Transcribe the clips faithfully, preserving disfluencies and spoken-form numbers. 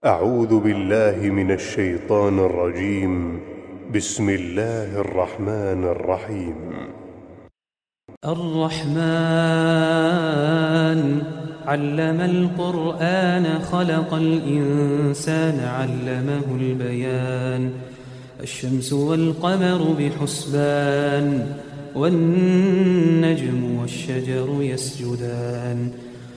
أعوذ بالله من الشيطان الرجيم. بسم الله الرحمن الرحيم. الرحمن علم القرآن خلق الإنسان علمه البيان. الشمس والقمر بحسبان والنجم والشجر يسجدان.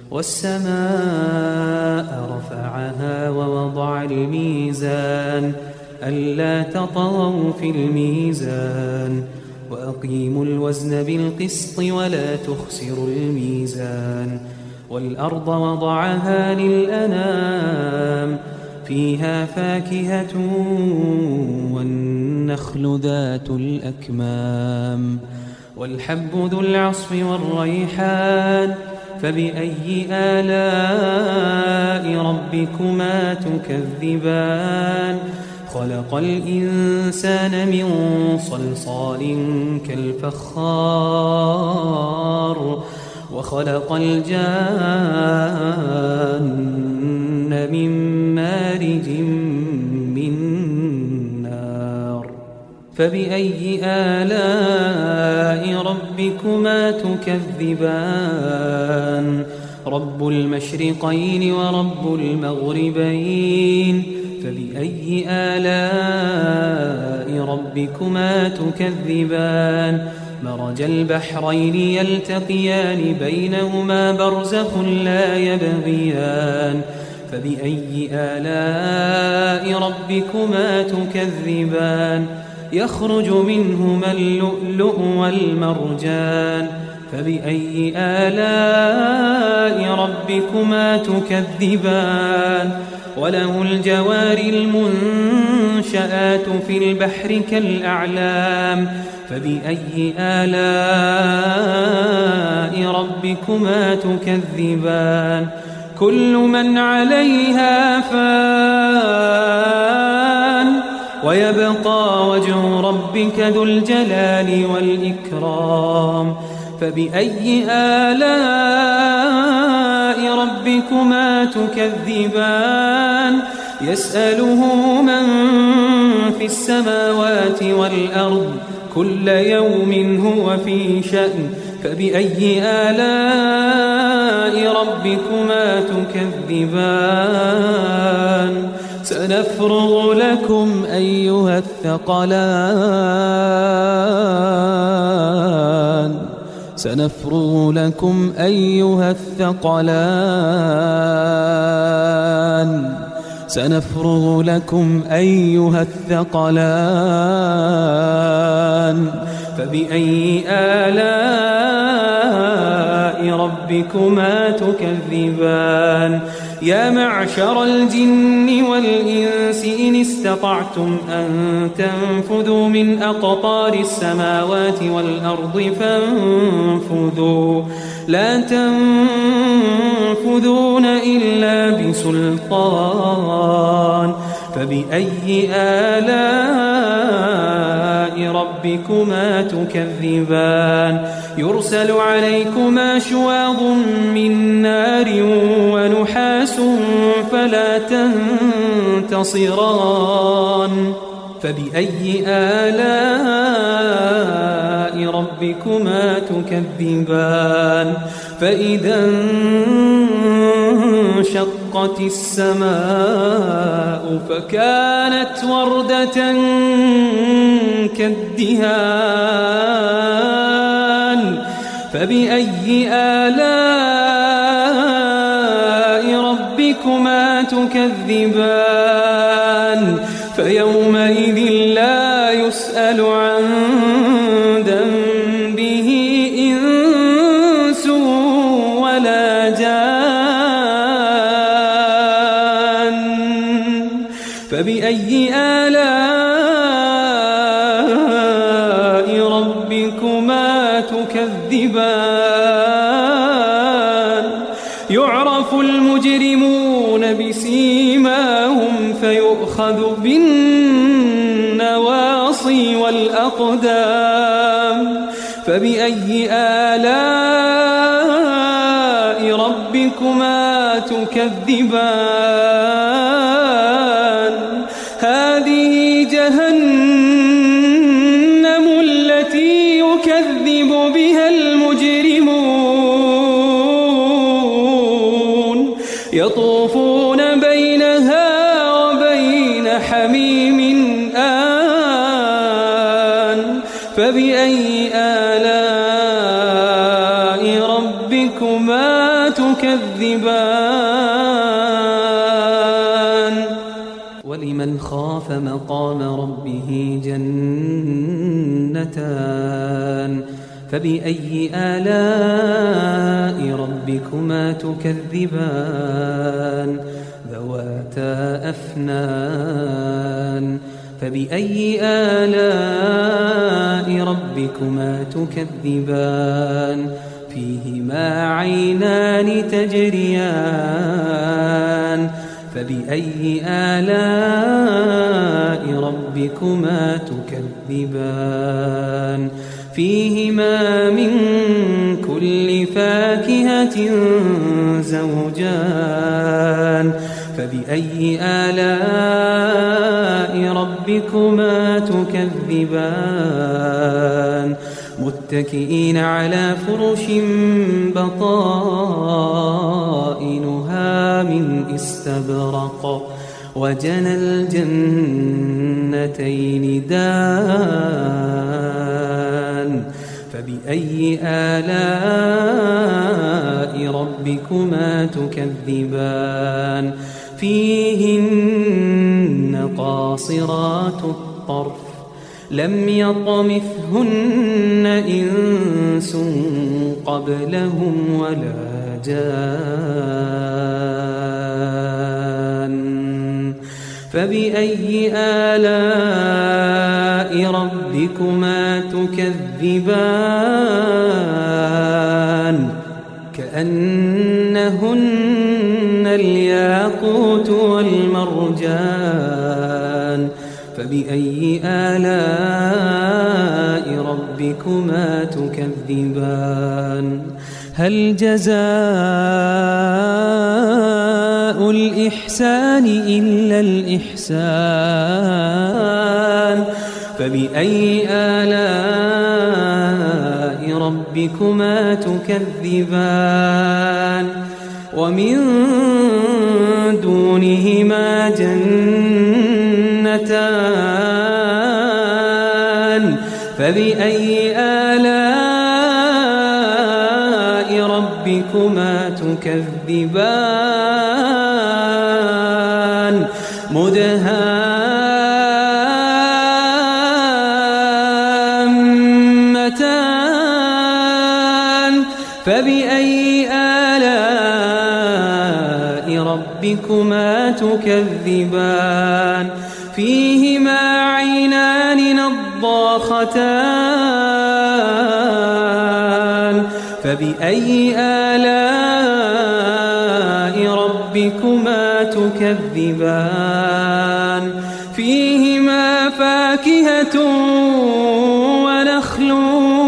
والسماء رفعها ووضع الميزان ألا تطغوا في الميزان وأقيموا الوزن بالقسط ولا تخسروا الميزان. والأرض وضعها للأنام فيها فاكهة والنخل ذات الأكمام والحب ذو العصف والريحان. فبأي آلاء ربكما تكذبان؟ خلق الإنسان من صلصال كالفخار وخلق الجان من مارج من نار. فبأي آلاء ربكما تكذبان؟ رب المشرقين ورب المغربين. فبأي آلاء ربكما تكذبان؟ مرج البحرين يلتقيان بينهما برزخ لا يبغيان. فبأي آلاء ربكما تكذبان؟ يخرج منهما اللؤلؤ والمرجان. فبأي آلاء ربكما تكذبان؟ وله الجوار المنشآت في البحر كالأعلام. فبأي آلاء ربكما تكذبان؟ كل من عليها فان ويبقى وجه ربك ذو الجلال والإكرام. فبأي آلاء ربكما تكذبان؟ يسأله من في السماوات والأرض كل يوم هو في شأن. فبأي آلاء ربكما تكذبان؟ سنفرغ لكم أيها الثقلان سنفرغ لكم أيها الثقلان سنفرغ لكم أيها الثقلان. فبأي آلاء ربكما تكذبان؟ يا معشر الجن والإنس إن استطعتم أن تنفذوا من أقطار السماوات والأرض فانفذوا لا تنفذون إلا بسلطان. فبأي آلاء ربكما تكذبان؟ يرسل عليكما شواظ من نار ونحاس فلا تنتصران. فبأي آلاء ربكما تكذبان؟ فإذا انشقت السماء فكانت وردة كالدهان. فبأي آلاء ربكما تكذبان؟ فيومئذ لا يسأل عن ذنبه إنس ولا جان. فبأي آلاء ربكما تكذبان؟ يعرف المجرمون بسيماهم فيؤخذ بالنواصي والأقدام. فبأي آلاء ربكما تكذبان حميم آن فبأي آلاء ربكما تكذبان ولمن خاف مقام ربه جنتان فبأي آلاء ربكما تكذبان ذواتا أفنان فبأي آلاء ربكما تكذبان فيهما عينان تجريان فبأي آلاء ربكما تكذبان فيهما من كل فاكهة زوجان فبأي آلاء ربكما تكذبان متكئين على فرش بطائنها من استبرق وجنى الجنتين دان فبأي آلاء ربكما تكذبان فيهن قاصرات الطرف لم يطمثهن إنس قبلهم ولا جان فبأي آلاء ربكما تكذبان كأنهن الياقوت والمرجان فبأي آلاء ربكما تكذبان هل جزاء الإحسان إلا الإحسان فبأي آلاء ربكما تكذبان ومن دونهما جنتان فبأي آلاء ربكما تكذبان مدهامتان فبأي آلاء ربكما تكذبان فيهما عينان نضاختان فبأي آلاء ربكما تكذبان فيهما فاكهة ونخل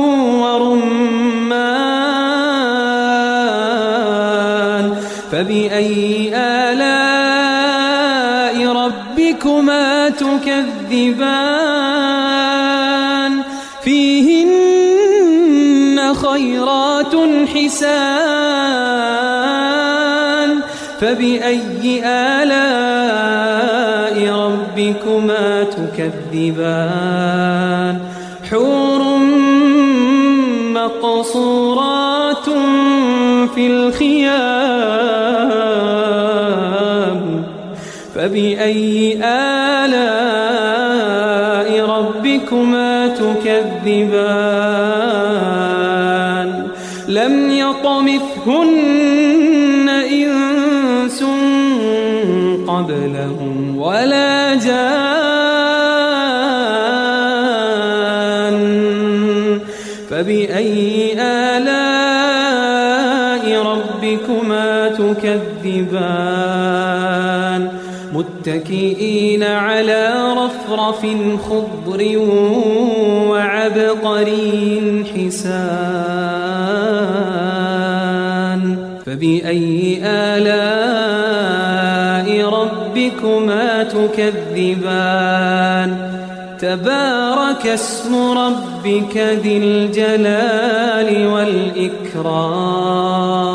ورمان فبأي آلاء ربكما تكذبان فيهن خيرات حسان فبأي آلاء ربكما تكذبان حور مقصورات في الخيام فبأي آلاء ربكما تكذبان لم يطمثهن إنس قبلهم ولا جان فبأي آلاء ربكما تكذبان متكئين على رفرف خضر وعبقري حسان فبأي آلاء ربكما تكذبان تبارك اسم ربك ذي الجلال والإكرام